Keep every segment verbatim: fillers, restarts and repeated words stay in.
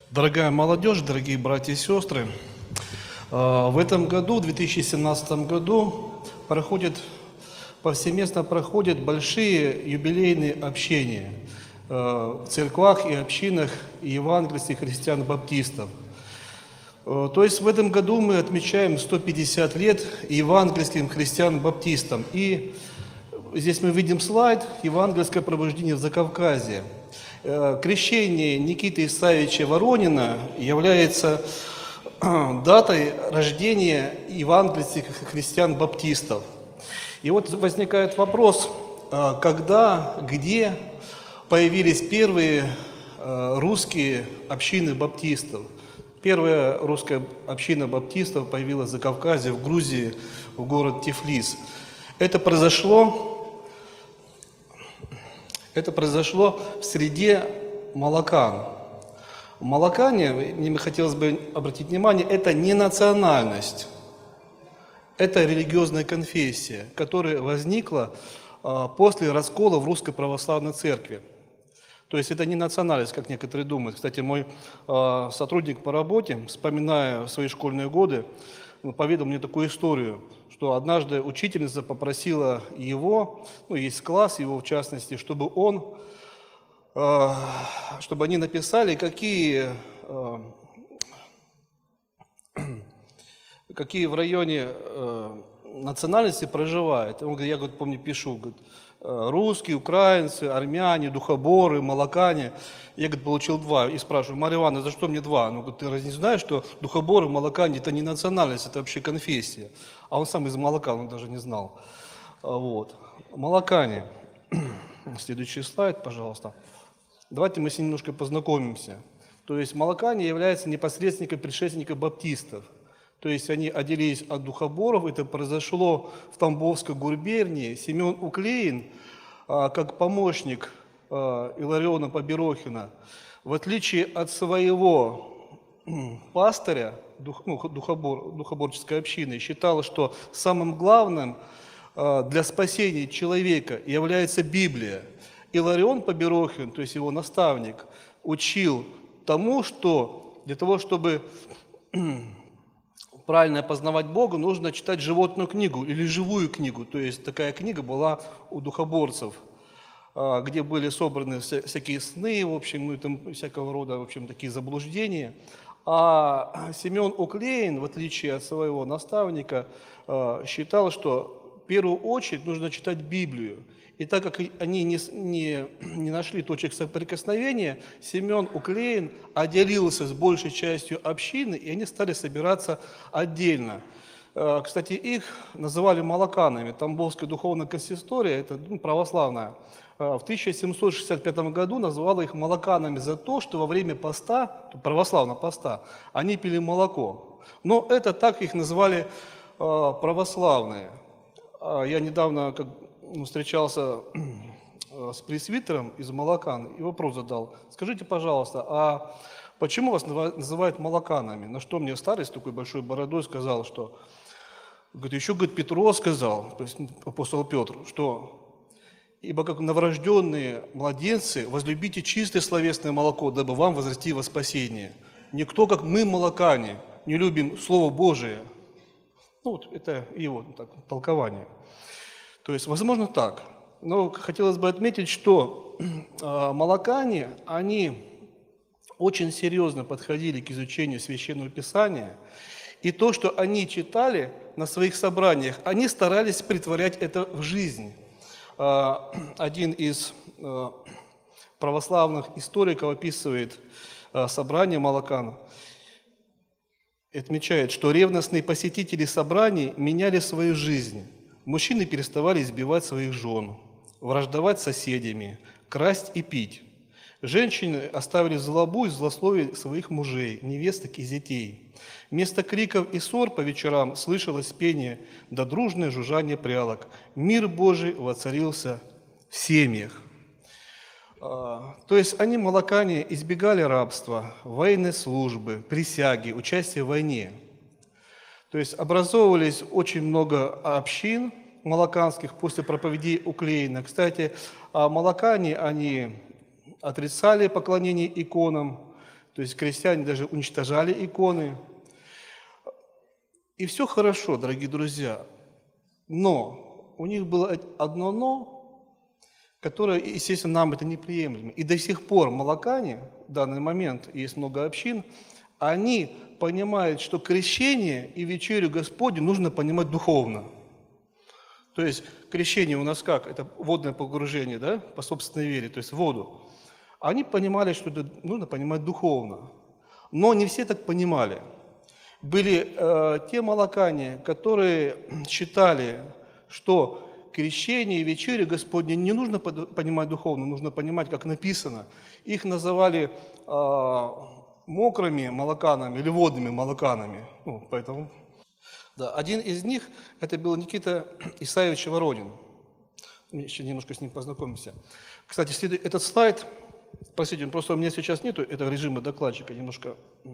Дорогая молодежь, дорогие братья и сестры, в этом году, в две тысячи семнадцатом году, проходят, повсеместно проходят большие юбилейные общения в церквах и общинах евангельских христиан-баптистов. То есть в этом году мы отмечаем сто пятьдесят лет евангельским христиан-баптистам. И здесь мы видим слайд «Евангельское пробуждение в Закавказье». Крещение Никиты Исаевича Воронина является датой рождения евангельских христиан-баптистов. И вот возникает вопрос, когда, где появились первые русские общины баптистов. Первая русская община баптистов появилась в Закавказье, в Грузии, в город Тифлис. Это произошло... Это произошло в среде молокан. Молокане, мне хотелось бы обратить внимание, это не национальность, это религиозная конфессия, которая возникла а, после раскола в Русской Православной Церкви. То есть это не национальность, как некоторые думают. Кстати, мой а, сотрудник по работе, вспоминая свои школьные годы, поведал мне такую историю, что однажды учительница попросила его, ну, есть класс его в частности, чтобы он, э, чтобы они написали, какие, э, какие в районе э, национальности проживают. Он говорит, я, говорит, помню, пишу, говорит, русские, украинцы, армяне, духоборы, молокане. Я, говорит, получил два. И спрашиваю, Марья Ивановна, за что мне два? Ну, говорит, ты разве не знаешь, что духоборы, молокане – это не национальность, это вообще конфессия. А он сам из молокан, он даже не знал. Вот. Молокане. Следующий слайд, пожалуйста. Давайте мы с ним немножко познакомимся. То есть молокане являются непосредственниками предшественников баптистов. То есть они отделились от духоборов, это произошло в Тамбовской губернии. Семен Уклеин, как помощник Илариона Поберохина, в отличие от своего пастыря, ну, духобор, духоборческой общины, считал, что самым главным для спасения человека является Библия. Иларион Поберохин, то есть его наставник, учил тому, что для того, чтобы правильно познавать Бога, нужно читать животную книгу или живую книгу. То есть такая книга была у духоборцев, где были собраны всякие сны, в общем, ну и там всякого рода, в общем, такие заблуждения. А Семен Уклеин, в отличие от своего наставника, считал, что в первую очередь нужно читать Библию. И так как они не, не, не нашли точек соприкосновения, Семен Уклеин отделился с большей частью общины, и они стали собираться отдельно. Кстати, их называли молоканами. Тамбовская духовная консистория, это ну, православная, в тысяча семьсот шестьдесят пятом году назвала их молоканами за то, что во время поста, православного поста, они пили молоко. Но это так их называли православные. Я недавно как, встречался с пресвитером из молокан и вопрос задал. Скажите, пожалуйста, а почему вас называют молоканами? На что мне старый с такой большой бородой сказал, что, говорит, еще, говорит, Петро сказал, то есть апостол Петр, что ибо как новорожденные младенцы возлюбите чистое словесное молоко, дабы вам возрасти во спасение. Никто, как мы, молокане, не любим Слово Божие. Ну, вот это его так, толкование. То есть, возможно, так. Но хотелось бы отметить, что э, молокане, они очень серьезно подходили к изучению Священного Писания. И то, что они читали на своих собраниях, они старались претворять это в жизнь. Э, один из э, православных историков описывает э, собрание молокан. Отмечает, что ревностные посетители собраний меняли свою жизнь. Мужчины переставали избивать своих жен, враждовать с соседями, красть и пить. Женщины оставили злобу и злословие своих мужей, невесток и детей. Вместо криков и ссор по вечерам слышалось пение да дружное жужжание прялок. Мир Божий воцарился в семьях. То есть они, молокане, избегали рабства, военной службы, присяги, участия в войне. То есть образовывались очень много общин молоканских после проповедей Уклеина. Кстати, молокане, они отрицали поклонение иконам, То есть крестьяне даже уничтожали иконы. И все хорошо, дорогие друзья. Но у них было одно «но», которое, естественно, нам это неприемлемо. И до сих пор молокане, в данный момент есть много общин, они понимают, что крещение и вечерю Господню нужно понимать духовно. То есть крещение у нас как? Это водное погружение, да, по собственной вере, то есть в воду. Они понимали, что это нужно понимать духовно. Но не все так понимали. Были э, те молокане, которые считали, что крещение и вечерю Господне не нужно понимать духовно, нужно понимать, как написано. Их называли э, мокрыми молоканами или водными молоканами. Ну, поэтому, да. Один из них, это был Никита Исаевич Воронин. Мы еще немножко с ним познакомимся. Кстати, этот слайд, простите, просто у меня сейчас нету этого режима докладчика, немножко...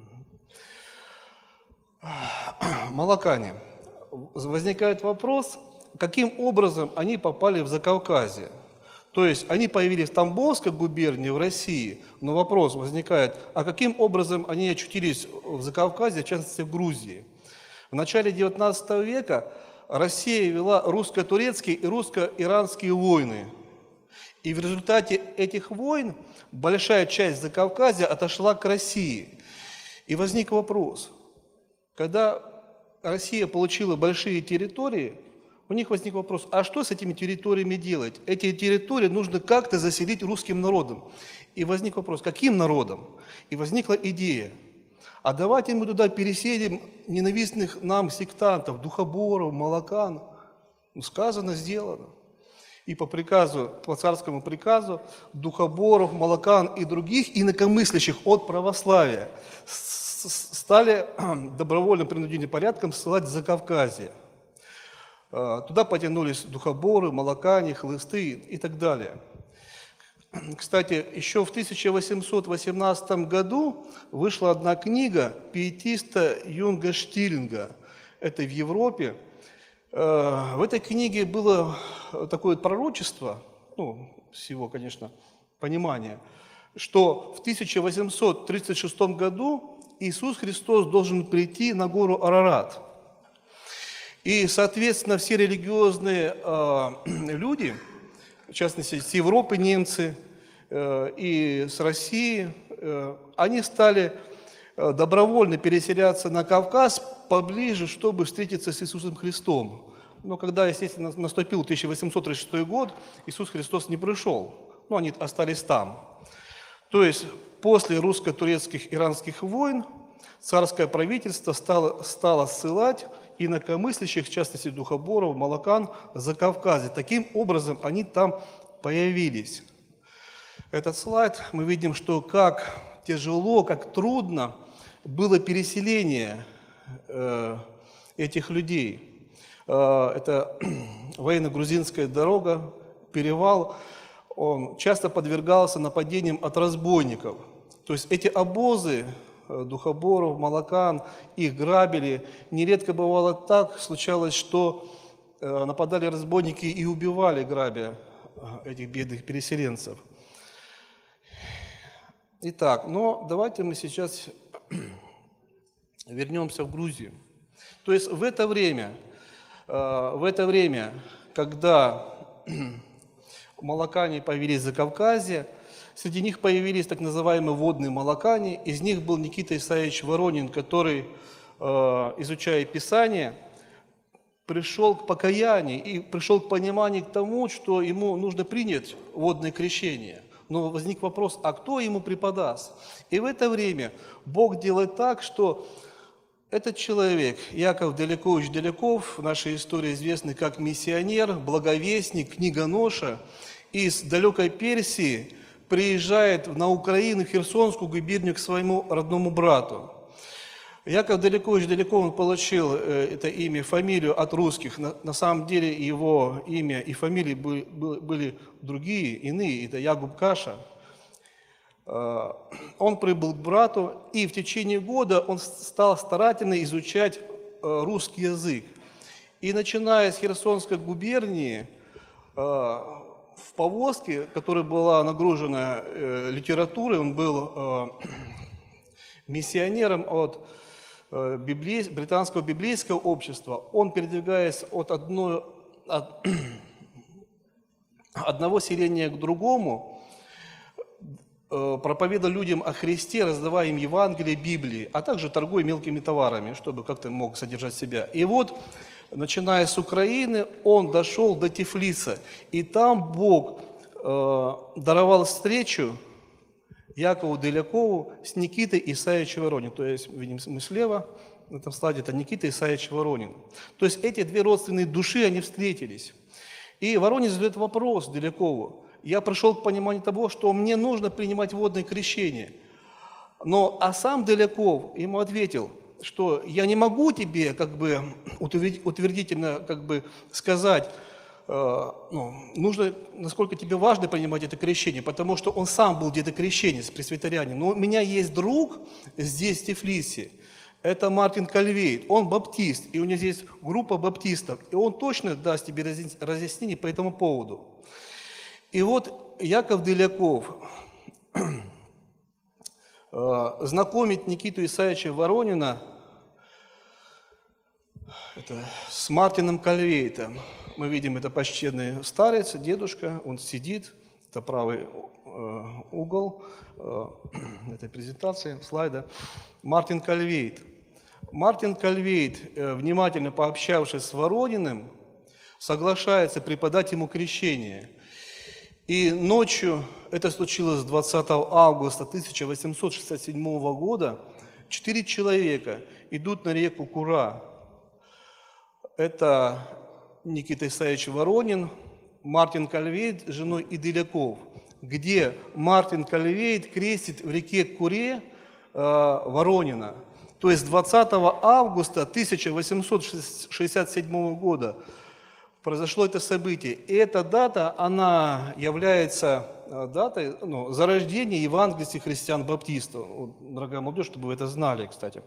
Молокане. Возникает вопрос, каким образом они попали в Закавказье. То есть они появились в Тамбовской губернии, в России, но вопрос возникает, а каким образом они очутились в Закавказье, в частности в Грузии. В начале девятнадцатого века Россия вела русско-турецкие и русско-иранские войны. И в результате этих войн большая часть Закавказья отошла к России. И возник вопрос, когда Россия получила большие территории, у них возник вопрос, а что с этими территориями делать? Эти территории нужно как-то заселить русским народом. И возник вопрос, каким народом? И возникла идея, а давайте мы туда переселим ненавистных нам сектантов, духоборов, молокан. Ну, сказано, сделано. И по приказу, по царскому приказу, духоборов, молокан и других инакомыслящих от православия стали добровольным принудительным порядком ссылать в Закавказье. Туда потянулись духоборы, молокане, хлысты и так далее. Кстати, еще в тысяча восемьсот восемнадцатом году вышла одна книга пиетиста Юнга Штирлинга. Это в Европе. В этой книге было такое пророчество, ну, с его, конечно, понимания, что в тысяча восемьсот тридцать шестом году Иисус Христос должен прийти на гору Арарат. И, соответственно, все религиозные э, люди, в частности, с Европы немцы э, и с России, э, они стали э, добровольно переселяться на Кавказ поближе, чтобы встретиться с Иисусом Христом. Но когда, естественно, наступил тысяча восемьсот тридцать шестой год, Иисус Христос не пришел, но они остались там. То есть после русско-турецких иранских войн царское правительство стало, стало ссылать инакомыслящих, в частности духоборов, молокан, за Кавказе. Таким образом они там появились. Этот слайд мы видим, что как тяжело, как трудно было переселение э, этих людей. Э, это военно-грузинская дорога, перевал. Он часто подвергался нападениям от разбойников. То есть эти обозы духоборов, молокан, их грабили. Нередко бывало так, случалось, что нападали разбойники и убивали, грабя этих бедных переселенцев. Итак, но давайте мы сейчас вернемся в Грузию. То есть в это время, в это время, когда молокане появились в Закавказье, среди них появились так называемые водные молокане. Из них был Никита Исаевич Воронин, который, изучая Писание, пришел к покаянию и пришел к пониманию к тому, что ему нужно принять водное крещение. Но возник вопрос, а кто ему преподаст? И в это время Бог делает так, что этот человек, Яков Далекович Далеков, в нашей истории известный как миссионер, благовестник, книгоноша, из далекой Персии приезжает на Украину, в Херсонскую губернию к своему родному брату. Яков Далекович Далеков, он получил это имя, фамилию от русских. На, на самом деле его имя и фамилии были, были другие, иные, это Ягуб Каша. Он прибыл к брату, и в течение года он стал старательно изучать русский язык. И начиная с Херсонской губернии, в повозке, которая была нагружена литературой, он был миссионером от э, библей- британского библейского общества. Он, передвигаясь от, одной, от одного селения к другому, э, проповедовал людям о Христе, раздавая им Евангелие, Библии, а также торгуя мелкими товарами, чтобы как-то мог содержать себя. И вот, начиная с Украины, он дошел до Тифлиса, и там Бог э, даровал встречу Якову Делякову с Никитой Исаевичем Воронин. То есть, видим, мы слева на этом слайде, это Никита Исаевич Воронин. То есть эти две родственные души, они встретились. И Воронин задает вопрос Делякову. Я пришел к пониманию того, что мне нужно принимать водное крещение. Но, а сам Деляков ему ответил, что я не могу тебе как бы утвердительно как бы сказать, э, ну, нужно, насколько тебе важно принимать это крещение, потому что он сам был детокрещенец, пресвитерянин. Но у меня есть друг здесь, в Тифлисе, это Мартин Кальвейт, он баптист, и у него здесь группа баптистов, и он точно даст тебе разъяснение по этому поводу. И вот Яков Деляков знакомит Никиту Исаевича Воронина это, с Мартином Кальвейтом. Мы видим, это почтенный старец, дедушка, он сидит, это правый э, угол э, этой презентации, слайда. Мартин Кальвейт. Мартин Кальвейт, э, внимательно пообщавшись с Ворониным, соглашается преподать ему крещение. И ночью, это случилось двадцатого августа тысяча восемьсот шестьдесят седьмого года, четыре человека идут на реку Кура. Это Никита Исаевич Воронин, Мартин Кальвейт с женой и Деляков, где Мартин Кальвейт крестит в реке Куре э, Воронина. То есть двадцатого августа тысяча восемьсот шестьдесят седьмого года произошло это событие. И эта дата, она является датой ну, зарождения евангельских христиан-баптистов. Вот, дорогая молодежь, чтобы вы это знали, кстати.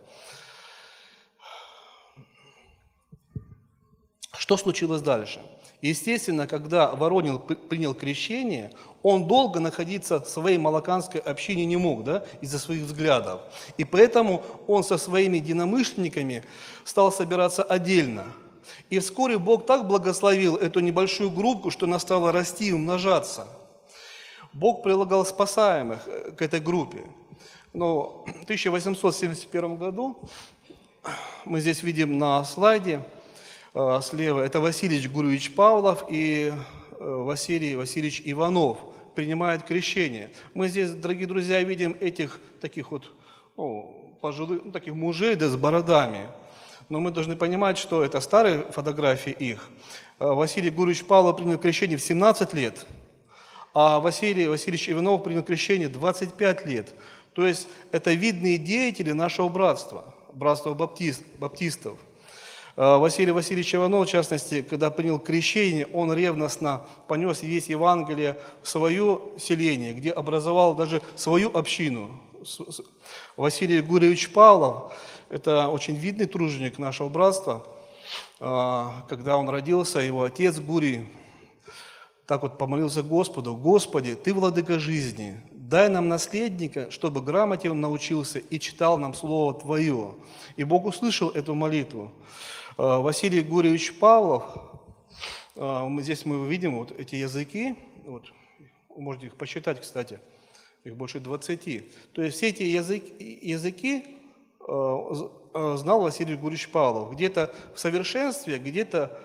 Что случилось дальше? Естественно, когда Воронин принял крещение, он долго находиться в своей малаканской общине не мог, да, из-за своих взглядов. И поэтому он со своими единомышленниками стал собираться отдельно. И вскоре Бог так благословил эту небольшую группу, что она стала расти и умножаться. Бог прилагал спасаемых к этой группе. Но в тысяча восемьсот семьдесят первом году, мы здесь видим на слайде, слева, это Василий Гурьевич Павлов и Василий Васильевич Иванов принимают крещение. Мы здесь, дорогие друзья, видим этих таких вот ну, пожилых, ну, таких мужей да, с бородами. Но мы должны понимать, что это старые фотографии их. Василий Гурьевич Павлов принял крещение в семнадцать лет, а Василий Васильевич Иванов принял крещение в двадцать пять лет. То есть это видные деятели нашего братства, братства баптист, баптистов. Василий Васильевич Иванов, в частности, когда принял крещение, он ревностно понес весь Евангелие в свое селение, где образовал даже свою общину. Василий Гурьевич Павлов, это очень видный труженик нашего братства. Когда он родился, его отец Гурий так вот помолился Господу: «Господи, Ты владыка жизни, дай нам наследника, чтобы грамоте он научился и читал нам Слово Твое». И Бог услышал эту молитву. Василий Гурьевич Павлов, здесь мы видим вот эти языки, вот, можете их посчитать, кстати, их больше двадцати. То есть все эти языки, языки знал Василий Гурьевич Павлов. Где-то в совершенстве, где-то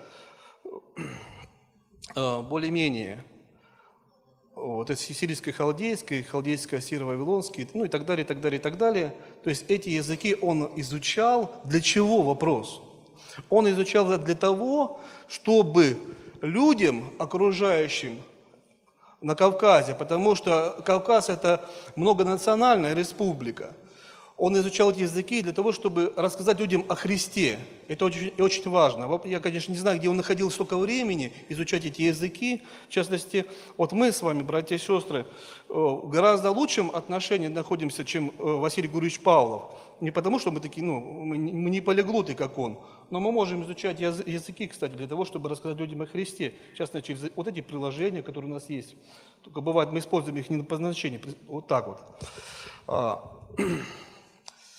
более-менее. Вот, это сирийско-халдейский, халдейско-ассиро-вавилонский, ну и так далее, и так далее, и так далее. То есть эти языки он изучал. Для чего вопрос? Он изучал это для того, чтобы людям, окружающим на Кавказе, потому что Кавказ – это многонациональная республика, он изучал эти языки для того, чтобы рассказать людям о Христе. Это очень, очень важно. Я, конечно, не знаю, где он находил столько времени изучать эти языки. В частности, вот мы с вами, братья и сестры, в гораздо лучшем отношении находимся, чем Василий Гурьевич Павлов. Не потому, что мы такие, ну, мы не полиглоты, как он, но мы можем изучать языки, кстати, для того, чтобы рассказать людям о Христе. В частности, через вот эти приложения, которые у нас есть. Только бывает, мы используем их не по назначению, вот так вот.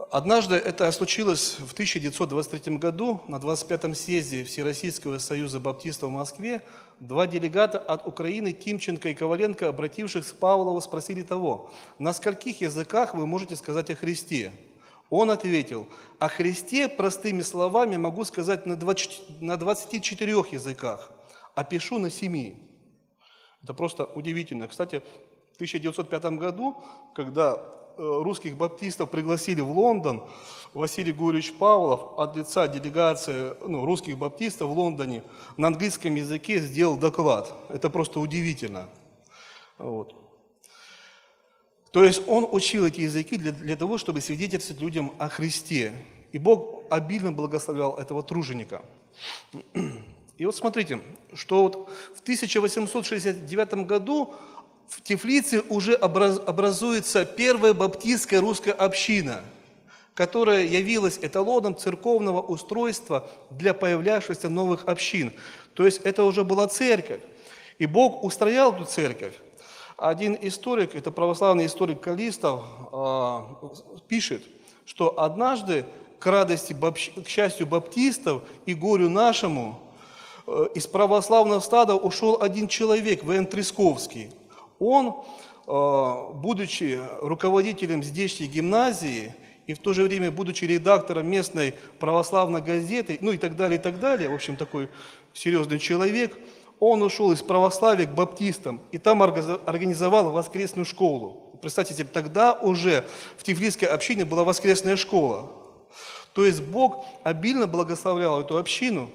Однажды это случилось в тысяча девятьсот двадцать третьем году на двадцать пятом съезде Всероссийского союза баптистов в Москве. Два делегата от Украины, Тимченко и Коваленко, обратившись к Павлову, спросили того: «На скольких языках вы можете сказать о Христе?» Он ответил: «О Христе простыми словами могу сказать на двадцати четырёх языках, а пишу на семи». Это просто удивительно. Кстати, в тысяча девятьсот пятом году, когда русских баптистов пригласили в Лондон, Василий Гурьевич Павлов от лица делегации ну, русских баптистов в Лондоне на английском языке сделал доклад. Это просто удивительно. Вот. То есть он учил эти языки для, для того, чтобы свидетельствовать людям о Христе. И Бог обильно благословлял этого труженика. И вот смотрите, что вот в тысяча восемьсот шестьдесят девятом году в Тифлисе уже образуется первая баптистская русская община, которая явилась эталоном церковного устройства для появлявшихся новых общин. То есть это уже была церковь. И Бог устроял эту церковь. Один историк, это православный историк Калистов, пишет, что однажды к радости, к счастью баптистов и горю нашему из православного стада ушел один человек, В Н Тресковский. Он, будучи руководителем здешней гимназии и в то же время будучи редактором местной православной газеты, ну и так далее, и так далее, в общем, такой серьезный человек, он ушел из православия к баптистам и там организовал воскресную школу. Представьте себе, тогда уже в Тифлисской общине была воскресная школа. То есть Бог обильно благословлял эту общину,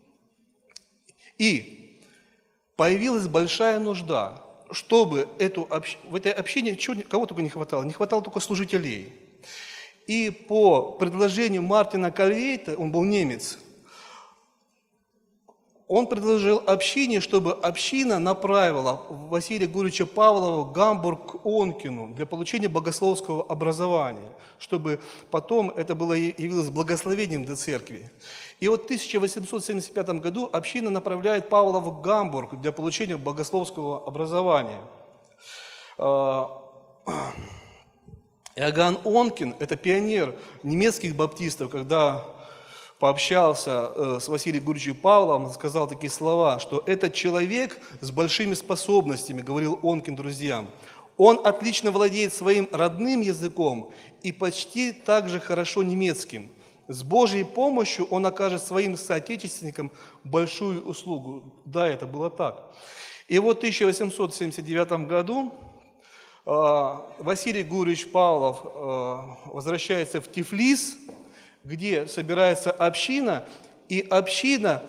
и появилась большая нужда, чтобы эту общ... в этой общине чего, кого только не хватало, не хватало только служителей. И по предложению Мартина Кальвейта, он был немец, он предложил общине, чтобы община направила Василия Гурьевича Павлова в Гамбург к Онкину для получения богословского образования, чтобы потом это было, явилось благословением для церкви. И вот в тысяча восемьсот семьдесят пятом году община направляет Павла в Гамбург для получения богословского образования. Иоганн Онкин, это пионер немецких баптистов, когда пообщался с Василием Гурьевичем Павловым, сказал такие слова, что этот человек с большими способностями, говорил Онкин друзьям, он отлично владеет своим родным языком и почти так же хорошо немецким. С Божьей помощью он окажет своим соотечественникам большую услугу. Да, это было так. И вот в тысяча восемьсот семьдесят девятом году Василий Гурьевич Павлов возвращается в Тифлис, где собирается община, и община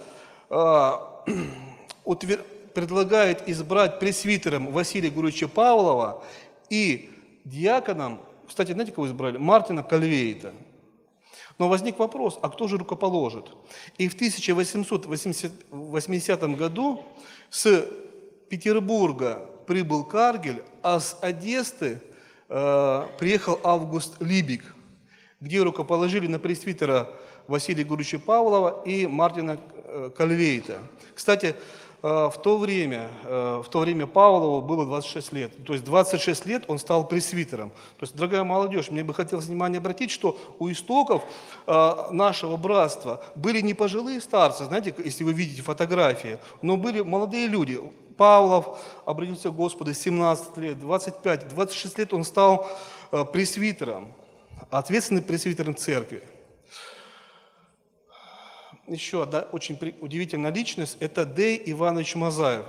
предлагает избрать пресвитером Василия Гурьевича Павлова и диаконом, кстати, знаете, кого избрали? Мартина Кальвейта. Но возник вопрос, а кто же рукоположит? И в тысяча восемьсот восьмидесятом году с Петербурга прибыл Каргель, а с Одессы э, приехал Август Либик, где рукоположили на пресвитера Василия Гурьевича Павлова и Мартина Кальвейта. Кстати, в то время, в то время Павлову было двадцать шесть лет. То есть двадцать шесть лет он стал пресвитером. То есть, дорогая молодежь, мне бы хотелось внимание обратить, что у истоков нашего братства были не пожилые старцы, знаете, если вы видите фотографии, но были молодые люди. Павлов обратился к Господу семнадцать лет, двадцать пять, двадцать шесть лет он стал пресвитером, ответственным пресвитером церкви. Еще одна очень удивительная личность – это Дей Иванович Мазаев.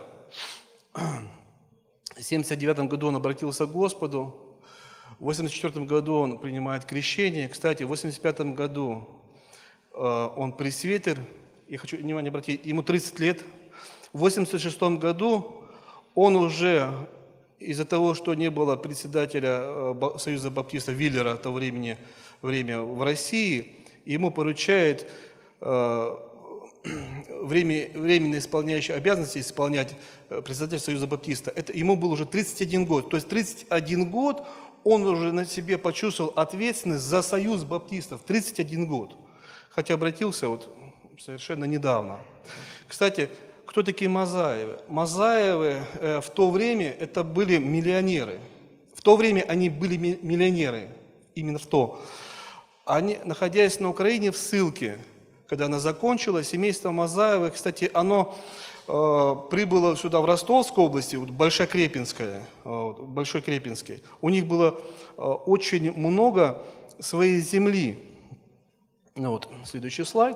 В семьдесят девятом году он обратился к Господу, в восемьдесят четвёртом году он принимает крещение. Кстати, в восемьдесят пятом году он пресвитер, я хочу внимание обратить, ему тридцать лет. В восемьдесят шестом году он уже, из-за того, что не было председателя Союза баптистов Виллера того времени, время в России, ему поручает время, временно исполняющий обязанности исполнять председатель Союза баптиста. Это, ему был уже тридцать один год. То есть тридцать один год он уже на себе почувствовал ответственность за Союз баптистов. тридцать один год. Хотя обратился вот совершенно недавно. Кстати, кто такие Мазаевы? Мазаевы э, в то время это были миллионеры. В то время они были миллионеры. Именно в то. Они, находясь на Украине в ссылке, когда она закончилась, семейство Мазаевых, кстати, оно э, прибыло сюда, в Ростовской области, вот, Большокрепинское, вот, Большой Крепинской. У них было э, очень много своей земли. Ну, вот, следующий слайд.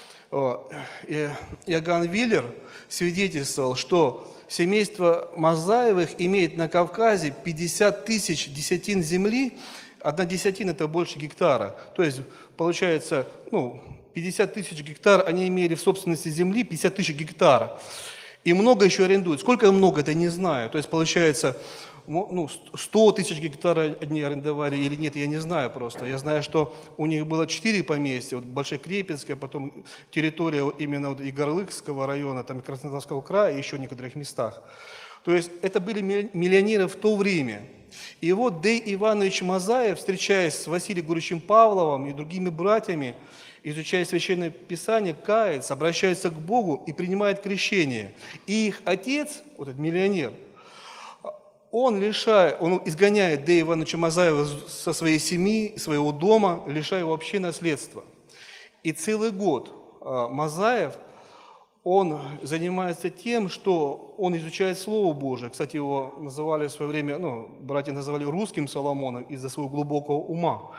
Иоганн Виллер свидетельствовал, что семейство Мазаевых имеет на Кавказе пятьдесят тысяч десятин земли. Одна десятина – это больше гектара. То есть, получается, ну, пятьдесят тысяч гектар они имели в собственности земли, пятьдесят тысяч гектар. И много еще арендуют. Сколько много, это не знаю. То есть, получается, ну, сто тысяч гектар они арендовали или нет, я не знаю просто. Я знаю, что у них было четыре поместья, вот Большекрепинское, потом территория именно вот Игорлыкского района, там Краснодарского края и еще в некоторых местах. То есть это были миллионеры в то время. И вот Дей Иванович Мазаев, встречаясь с Василием Гурьевичем Павловым и другими братьями, изучая Священное Писание, кается, обращается к Богу и принимает крещение. И их отец, вот этот миллионер, он лишает, он изгоняет Дея Ивановича Мазаева со своей семьи, своего дома, лишая его вообще наследства. И целый год Мазаев, он занимается тем, что он изучает Слово Божие. Кстати, его называли в свое время, ну, братья называли русским Соломоном из-за своего глубокого ума.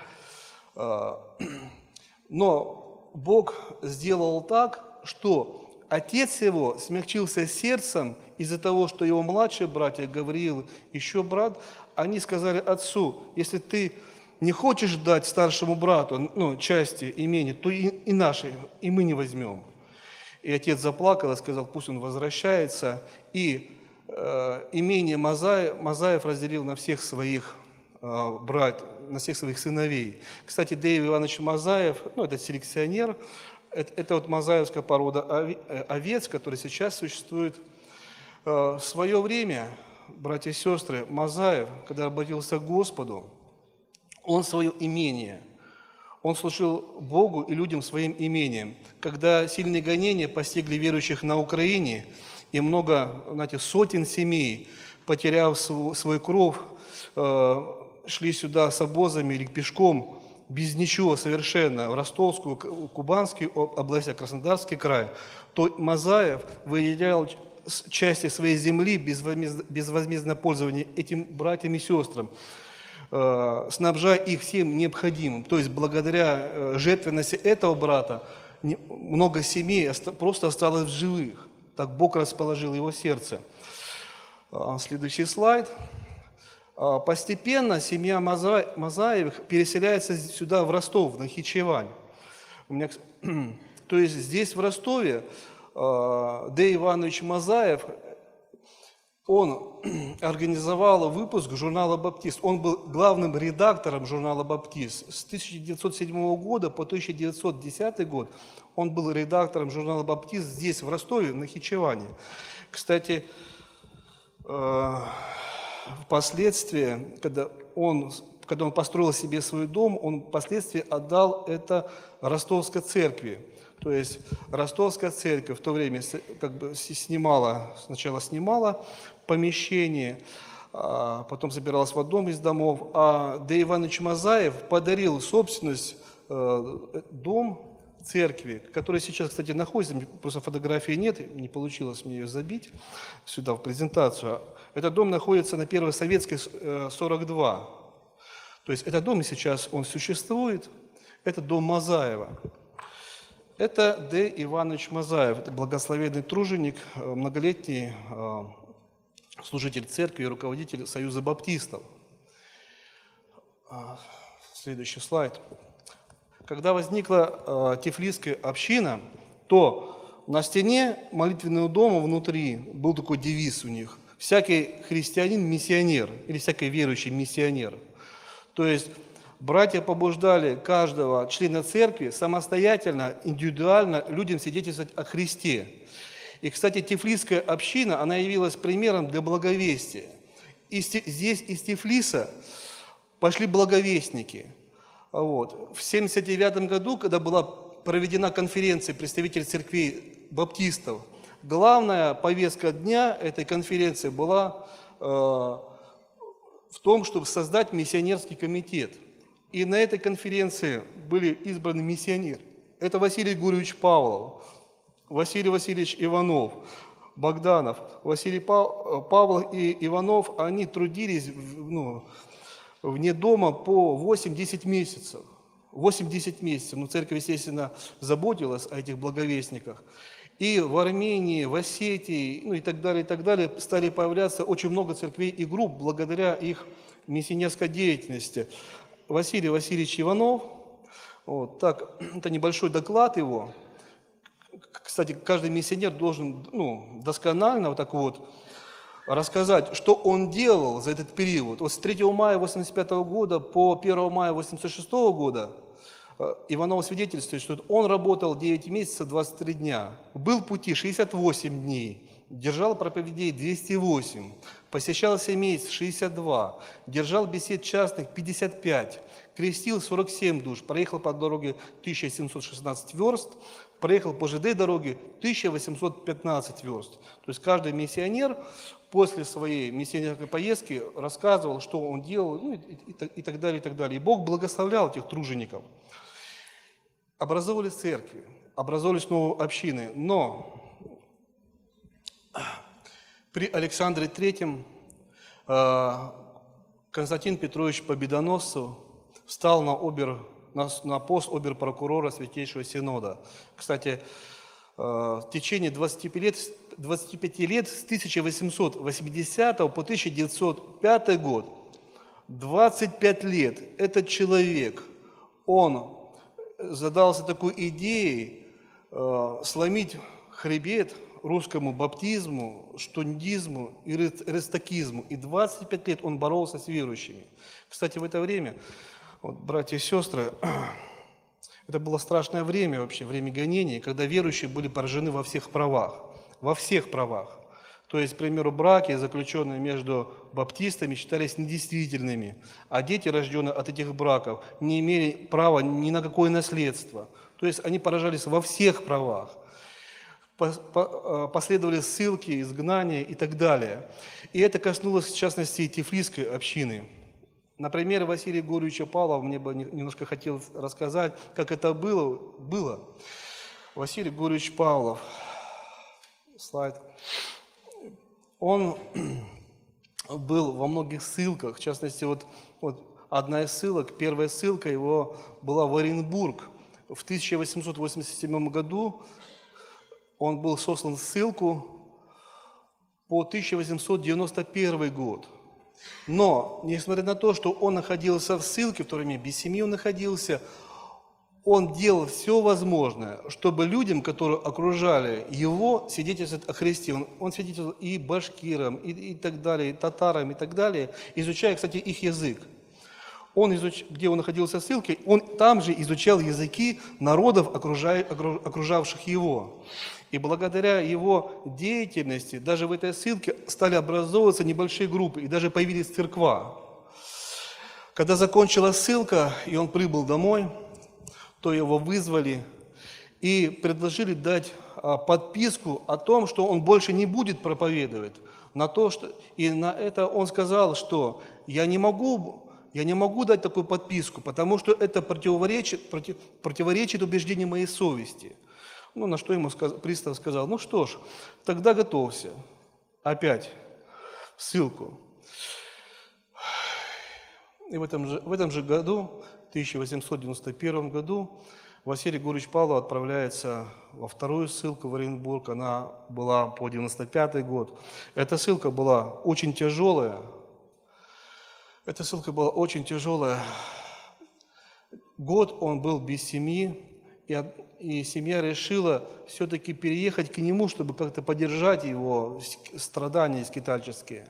Но Бог сделал так, что отец его смягчился сердцем из-за того, что его младшие братья, Гавриил, еще брат, они сказали отцу: если ты не хочешь дать старшему брату, ну, части имени, то и, и наши, и мы не возьмем. И отец заплакал и сказал, пусть он возвращается. И э, имение Мазаев, Мазаев разделил на всех своих э, братьев, на всех своих сыновей. Кстати, Дей Иванович Мазаев, ну, это селекционер, это, это вот мазаевская порода овец, которая сейчас существует. Э, в свое время, братья и сестры, Мазаев, когда обратился к Господу, он свое имение, он служил Богу и людям своим имением. Когда сильные гонения постигли верующих на Украине, и много, знаете, сотен семей, потеряв свой кров, шли сюда с обозами или пешком, без ничего совершенно, в Ростовскую, Кубанскую область, Краснодарский край, то Мазаев выделял части своей земли безвозмездное пользование этим братьям и сестрам, снабжая их всем необходимым. То есть благодаря жертвенности этого брата много семей просто осталось в живых. Так Бог расположил его сердце. Следующий слайд. Постепенно семья Мазаевых переселяется сюда, в Ростов, на Нахичевань. У меня... То есть здесь, в Ростове, Дей Иванович Мазаев, он организовал выпуск журнала «Баптист». Он был главным редактором журнала «Баптист». С тысяча девятьсот седьмого года по тысяча девятьсот десятый год он был редактором журнала «Баптист» здесь, в Ростове, на Нахичевани. Кстати, впоследствии, когда он, когда он построил себе свой дом, он впоследствии отдал это Ростовской церкви. То есть Ростовская церковь в то время как бы снимала, сначала снимала помещение, а потом собиралась в одном из домов, а Дей Иванович Мазаев подарил собственность, дом церкви, который сейчас, кстати, находится, просто фотографии нет, не получилось мне ее забить сюда в презентацию. Этот дом находится на Первой Советской, сорок два. То есть этот дом сейчас, он существует, это дом Мазаева. Это Дей Иванович Мазаев, это благословенный труженик, многолетний служитель церкви и руководитель Союза баптистов. Следующий слайд. Когда возникла Тифлисская община, то на стене молитвенного дома внутри был такой девиз у них: «Всякий христианин – миссионер» или «всякий верующий – миссионер». То есть братья побуждали каждого члена церкви самостоятельно, индивидуально людям свидетельствовать о Христе. И, кстати, Тифлисская община, она явилась примером для благовестия. И здесь из Тифлиса пошли благовестники. Вот. В семьдесят девятом году, когда была проведена конференция представителей церквей баптистов, главная повестка дня этой конференции была э, в том, чтобы создать миссионерский комитет. И на этой конференции были избраны миссионеры. Это Василий Гурьевич Павлов, Василий Васильевич Иванов, Богданов. Василий Павлов и Иванов, они трудились ну, вне дома по восемь-десять месяцев. восемь-десять месяцев. Но церковь, естественно, заботилась о этих благовестниках. И в Армении, в Осетии, ну и так далее, и так далее, стали появляться очень много церквей и групп благодаря их миссионерской деятельности. Василий Васильевич Иванов, вот так, это небольшой доклад его. Кстати, каждый миссионер должен ну, досконально вот так вот рассказать, что он делал за этот период. Вот с третьего мая восемьдесят пятого года по первого мая восемьдесят шестого года Иванов свидетельствует, что он работал девять месяцев двадцать три дня, был в пути шестьдесят восемь дней, держал проповедей двести восемь, посещал семейств шестьдесят два, держал бесед частных пятьдесят пять, крестил сорок семь душ, проехал по дороге тысяча семьсот шестнадцать верст, проехал по ЖД дороге тысяча восемьсот пятнадцать верст. То есть каждый миссионер после своей миссионерской поездки рассказывал, что он делал, ну, и, и, и так далее, и так далее. И Бог благословлял этих тружеников. Образовывались церкви, образовывались новые общины, но при Александре Третьем Константин Петрович Победоносцев встал на, обер, на, на пост обер-прокурора Святейшего Синода. Кстати, в течение двадцати пяти лет, двадцати пяти лет с тысяча восемьсот восьмидесятого по тысяча девятьсот пятый год, двадцать пять лет этот человек, он задался такой идеей э, сломить хребет русскому баптизму, штундизму и рестакизму. И двадцать пять лет он боролся с верующими. Кстати, в это время, вот, братья и сестры, это было страшное время вообще, время гонений, когда верующие были поражены во всех правах. Во всех правах. То есть, к примеру, браки, заключенные между баптистами, считались недействительными, а дети, рожденные от этих браков, не имели права ни на какое наследство. То есть они поражались во всех правах. Последовали ссылки, изгнания и так далее. И это коснулось, в частности, Тифлисской общины. Например, Василия Гурьевича Павлова, мне бы немножко хотелось рассказать, как это было. было. Василий Гурьевич Павлов, слайд. Он был во многих ссылках, в частности, вот, вот одна из ссылок, первая ссылка его была в Оренбург. В тысяча восемьсот восемьдесят седьмом году он был сослан в ссылку по тысяча восемьсот девяносто первый год. Но, несмотря на то, что он находился в ссылке, в то время без семьи он находился, он делал все возможное, чтобы людям, которые окружали его, свидетельствовать о Христе. Он, он свидетельствовал и башкирам, и, и так далее, и татарам, и так далее, изучая, кстати, их язык. Он изуч... Где он находился в ссылке, он там же изучал языки народов, окружай... окружавших его. И благодаря его деятельности, даже в этой ссылке стали образовываться небольшие группы, и даже появились церква. Когда закончилась ссылка, и он прибыл домой, то его вызвали и предложили дать подписку о том, что он больше не будет проповедовать. На то, что... И на это он сказал, что я не могу, я не могу дать такую подписку, потому что это противоречит, против, противоречит убеждению моей совести. Ну, на что ему сказ... пристав сказал, ну что ж, тогда готовься. Опять в ссылку. И в этом же, в этом же году, в тысяча восемьсот девяносто первом году, Василий Гурьевич Павлов отправляется во вторую ссылку в Оренбург. Она была по девяносто пятый год. Эта ссылка была очень тяжелая. Эта ссылка была очень тяжелая. Год он был без семьи, и, и семья решила все-таки переехать к нему, чтобы как-то поддержать его страдания скитальческие.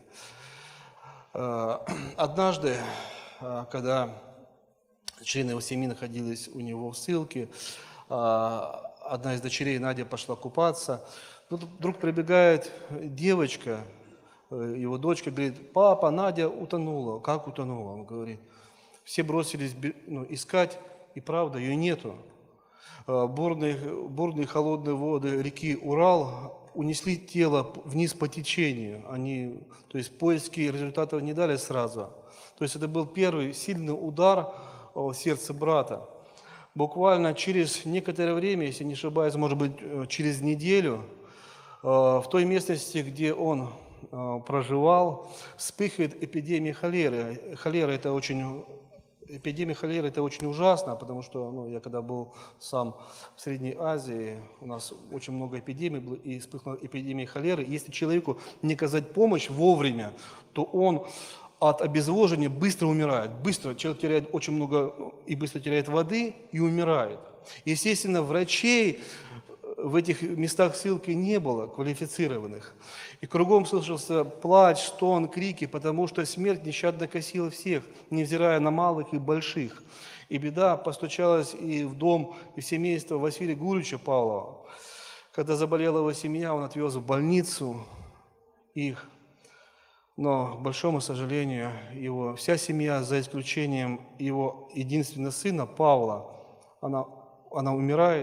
Однажды, когда члены его семьи находились у него в ссылке, одна из дочерей, Надя, пошла купаться. Тут вдруг прибегает девочка, его дочка, говорит, папа, Надя утонула. Как утонула? Он говорит. Все бросились ну, искать, и правда, ее нету. Бурные, бурные холодные воды реки Урал унесли тело вниз по течению. Они, то есть поиски результатов не дали сразу. То есть это был первый сильный удар о, сердце брата. Буквально через некоторое время, если не ошибаюсь, может быть, э, через неделю, э, в той местности, где он э, проживал, вспыхивает эпидемия холеры. Холера – это очень Эпидемия холеры – это очень ужасно, потому что ну, я когда был сам в Средней Азии, у нас очень много эпидемий было, и вспыхнула эпидемия холеры. Если человеку не оказать помощь вовремя, то он от обезвоживания быстро умирает. Быстро человек теряет очень много и быстро теряет воды и умирает. Естественно, врачей в этих местах ссылки не было квалифицированных. И кругом слышался плач, стон, крики, потому что смерть нещадно косила всех, невзирая на малых и больших. И беда постучалась и в дом, и в семейство Василия Гурьевича Павлова. Когда заболела его семья, он отвез в больницу их. Но, к большому сожалению, его вся семья, за исключением его единственного сына Павла, она, она умирает.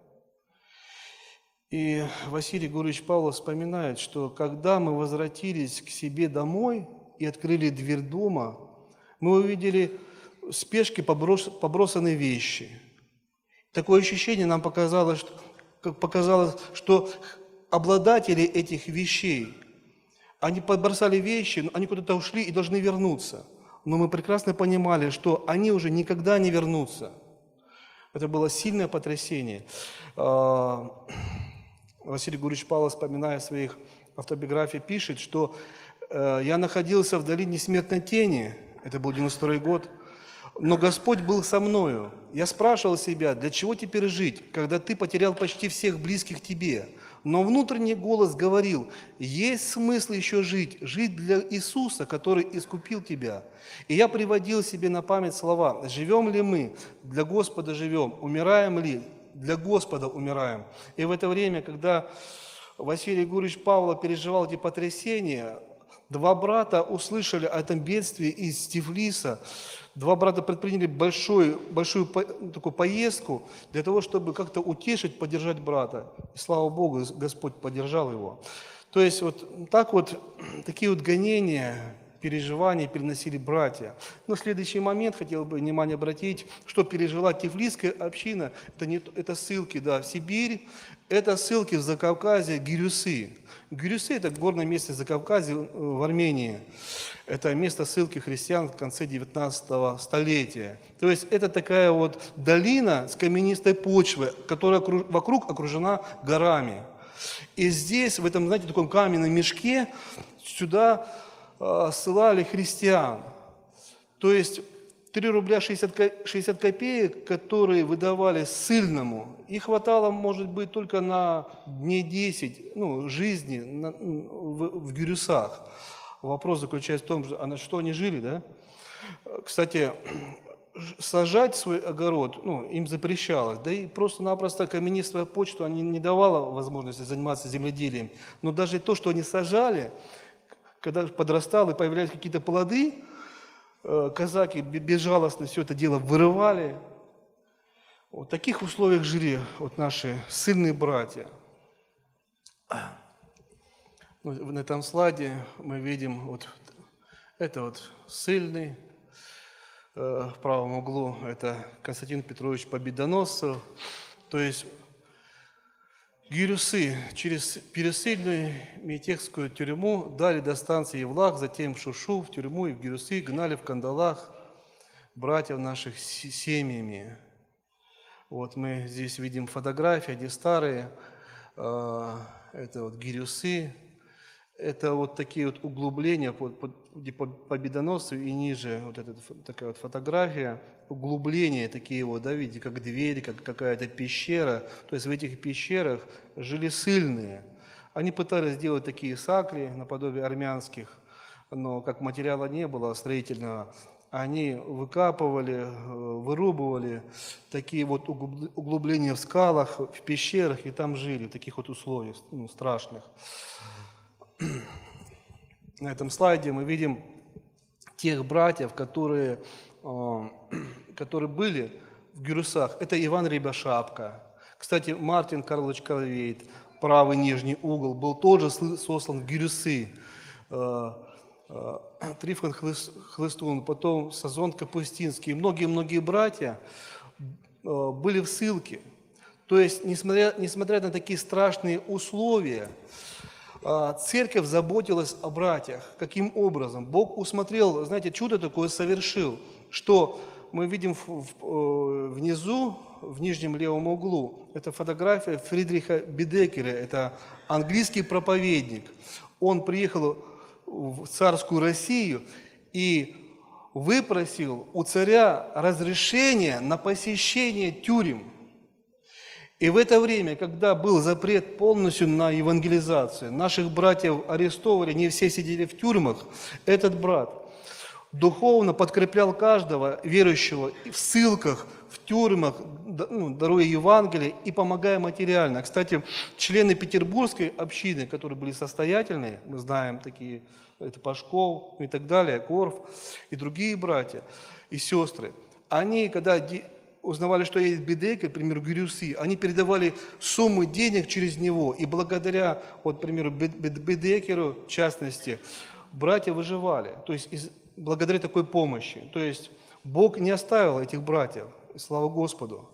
И Василий Гурьевич Павлов вспоминает, что когда мы возвратились к себе домой и открыли дверь дома, мы увидели в спешке поброс, побросанные вещи. Такое ощущение нам показалось, что, как показалось, что обладатели этих вещей, они подбросали вещи, но они куда-то ушли и должны вернуться. Но мы прекрасно понимали, что они уже никогда не вернутся. Это было сильное потрясение. Василий Гурьевич Павлов, вспоминая в своих автобиографиях, пишет, что э, «я находился в долине смертной тени», это был девяносто второй год, «но Господь был со мною. Я спрашивал себя, для чего теперь жить, когда ты потерял почти всех близких тебе? Но внутренний голос говорил, есть смысл еще жить, жить для Иисуса, который искупил тебя. И я приводил себе на память слова, живем ли мы, для Господа живем, умираем ли, для Господа умираем». И в это время, когда Василий Гурьевич Павлов переживал эти потрясения, два брата услышали о этом бедствии из Тифлиса. Два брата предприняли большой, большую такую поездку для того, чтобы как-то утешить, поддержать брата. И слава Богу, Господь поддержал его. То есть вот так вот, такие вот гонения, переживания переносили братья. Но в следующий момент хотел бы внимание обратить, что пережила Тифлисская община. Это, не, это ссылки да, в Сибирь, это ссылки в Закавказье, Гирюсы. Гирюсы – это горное место в Закавказье, в Армении. Это место ссылки христиан в конце девятнадцатого столетия. То есть это такая вот долина с каменистой почвой, которая вокруг окружена горами. И здесь, в этом, знаете, таком каменном мешке, сюда ссылали христиан. То есть три рубля шестьдесят копеек, которые выдавали ссыльному, и хватало, может быть, только на дней десять ну, жизни на, в, в Гирюсах. Вопрос заключается в том, а на что они жили, да? Кстати, сажать свой огород ну, им запрещалось, да и просто-напросто каменистая почва они не давала возможности заниматься земледелием. Но даже то, что они сажали, когда подрастало и появлялись какие-то плоды, казаки безжалостно все это дело вырывали. В таких условиях жили вот наши ссыльные братья. На этом слайде мы видим, вот это вот ссыльный, в правом углу это Константин Петрович Победоносцев. То есть Гирюсы через пересыльную Митехскую тюрьму дали до станции Евлах, затем в Шушу, в тюрьму и в Гирюсы гнали в кандалах братьев наших семьями. Вот мы здесь видим фотографии, они старые. Это вот Гирюсы. Это вот такие вот углубления под, под, под Победоносцев и ниже вот эта такая вот фотография, углубления такие вот, да, видите, как дверь, как какая-то пещера. То есть в этих пещерах жили ссыльные. Они пытались сделать такие сакли наподобие армянских, но как материала не было строительного, они выкапывали, вырубывали такие вот углубления в скалах, в пещерах, и там жили в таких вот условиях ну, страшных. На этом слайде мы видим тех братьев, которые, которые были в Гирюсах. Это Иван Рябошапка. Кстати, Мартин Карлович Калвейт, правый нижний угол, был тоже сослан в Гирюсы. э, Трифон Хлыс- Хлыстун, потом Сазон Капустинский, и многие-многие братья э, были в ссылке. То есть, несмотря, несмотря на такие страшные условия, а, церковь заботилась о братьях. Каким образом? Бог усмотрел, знаете, чудо такое совершил, что мы видим в- в- э, внизу, в нижнем левом углу, это фотография Фридриха Бедекера, это английский проповедник. Он приехал в царскую Россию и выпросил у царя разрешение на посещение тюрем. И в это время, когда был запрет полностью на евангелизацию, наших братьев арестовали, не все сидели в тюрьмах, этот брат духовно подкреплял каждого верующего в ссылках, в тюрьмах, д- ну, даруя Евангелие и помогая материально. Кстати, члены петербургской общины, которые были состоятельные, мы знаем такие, это Пашков и так далее, Корф и другие братья и сестры, они, когда ди- узнавали, что есть Бедекер, к примеру, Гюрюси, они передавали суммы денег через него, и благодаря, вот, к примеру, Бед- Бед- Бедекеру, в частности, братья выживали, то есть из- благодаря такой помощи. То есть Бог не оставил этих братьев, и слава Господу.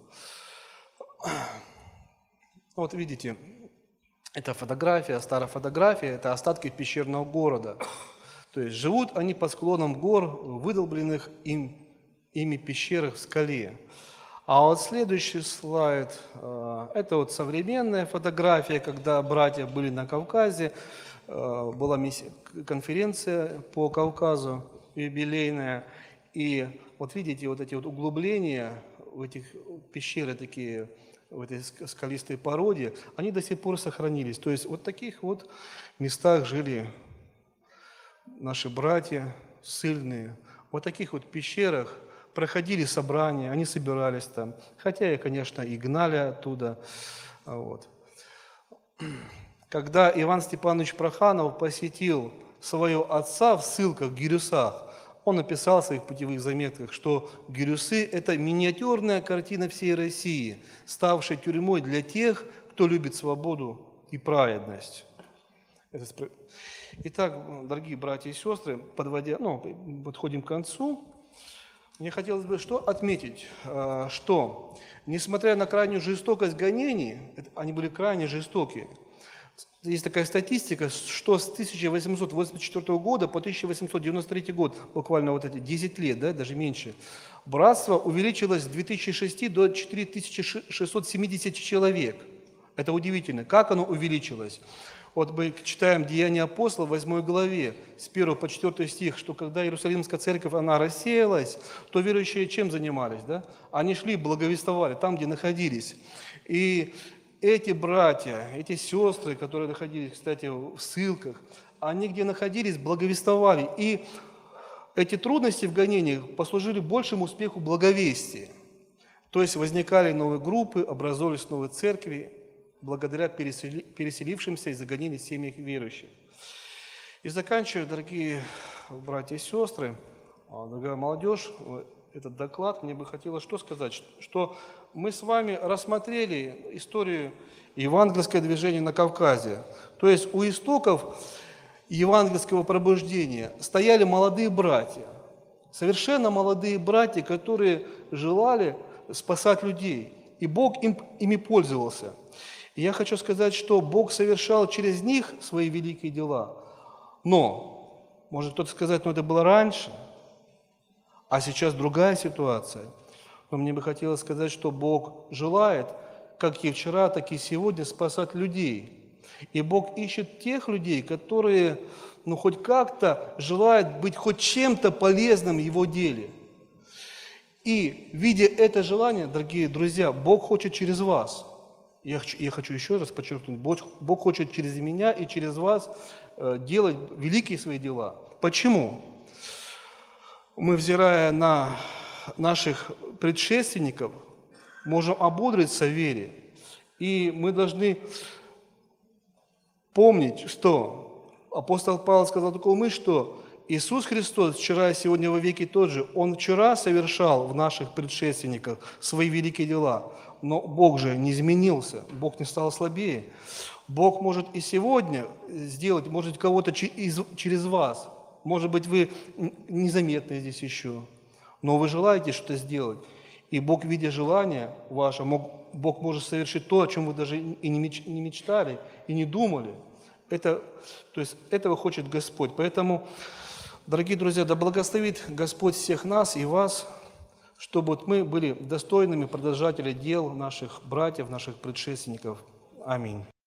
Вот видите, это фотография, старая фотография, это остатки пещерного города. То есть живут они по склонам гор, выдолбленных им, ими пещерах в скале. А вот следующий слайд, э, это вот современная фотография, когда братья были на Кавказе, э, была миссия- конференция по Кавказу юбилейная, и вот видите вот эти вот углубления в этих пещеры такие, в этой ск- скалистой породе, они до сих пор сохранились. То есть вот в таких вот местах жили наши братья ссыльные, вот в таких вот пещерах проходили собрания, они собирались там, хотя и, конечно, и гнали оттуда. А вот. Когда Иван Степанович Проханов посетил своего отца в ссылках в Гирюсах, он написал в своих путевых заметках, что Гирюсы – это миниатюрная картина всей России, ставшая тюрьмой для тех, кто любит свободу и праведность. Это спро- Итак, дорогие братья и сестры, подводя, ну, подходим к концу. Мне хотелось бы что отметить, э, что, несмотря на крайнюю жестокость гонений, это- они были крайне жестокие. Есть такая статистика, что с тысяча восемьсот восемьдесят четвёртого года по тысяча восемьсот девяносто третий год, буквально вот эти десять лет, да, даже меньше, братство увеличилось с две тысячи шестого до четыре тысячи шестьсот семидесяти человек. Это удивительно. Как оно увеличилось? Вот мы читаем Деяния апостолов в восьмой главе, с первого по четвёртый стих, что когда Иерусалимская церковь, она рассеялась, то верующие чем занимались? Да? Они шли, благовествовали там, где находились. И эти братья, эти сестры, которые находились, кстати, в ссылках, они где находились, благовествовали. И эти трудности в гонениях послужили большему успеху благовестия. То есть возникали новые группы, образовались новые церкви, благодаря пересели- переселившимся из-за гонений семьях верующих. И заканчиваю, дорогие братья и сестры, а, дорогая молодежь, э, этот доклад, мне бы хотелось что сказать, ш- что мы с вами рассмотрели историю евангельского движения на Кавказе. То есть у истоков евангельского пробуждения стояли молодые братья, совершенно молодые братья, которые желали спасать людей, и Бог им, ими пользовался. И я хочу сказать, что Бог совершал через них свои великие дела. Но, может кто-то сказать, ну это было раньше, а сейчас другая ситуация. Но мне бы хотелось сказать, что Бог желает, как и вчера, так и сегодня, спасать людей. И Бог ищет тех людей, которые, ну, хоть как-то желают быть хоть чем-то полезным в Его деле. И, видя это желание, дорогие друзья, Бог хочет через вас. Я хочу, я хочу еще раз подчеркнуть, Бог, Бог хочет через меня и через вас э, делать великие свои дела. Почему? Мы, взирая на наших предшественников, можем ободриться в вере. И мы должны помнить, что апостол Павел сказал такую мысль, что Иисус Христос вчера и сегодня во веки тот же. Он вчера совершал в наших предшественниках свои великие дела, но Бог же не изменился, Бог не стал слабее. Бог может и сегодня сделать, может кого-то че- из- через вас, Может быть, вы незаметны здесь еще, но вы желаете что-то сделать. И Бог, видя желание ваше, мог, Бог может совершить то, о чем вы даже и не меч, не мечтали, и не думали. Это, то есть этого хочет Господь. Поэтому, дорогие друзья, да благословит Господь всех нас и вас, чтобы вот мы были достойными продолжателями дел наших братьев, наших предшественников. Аминь.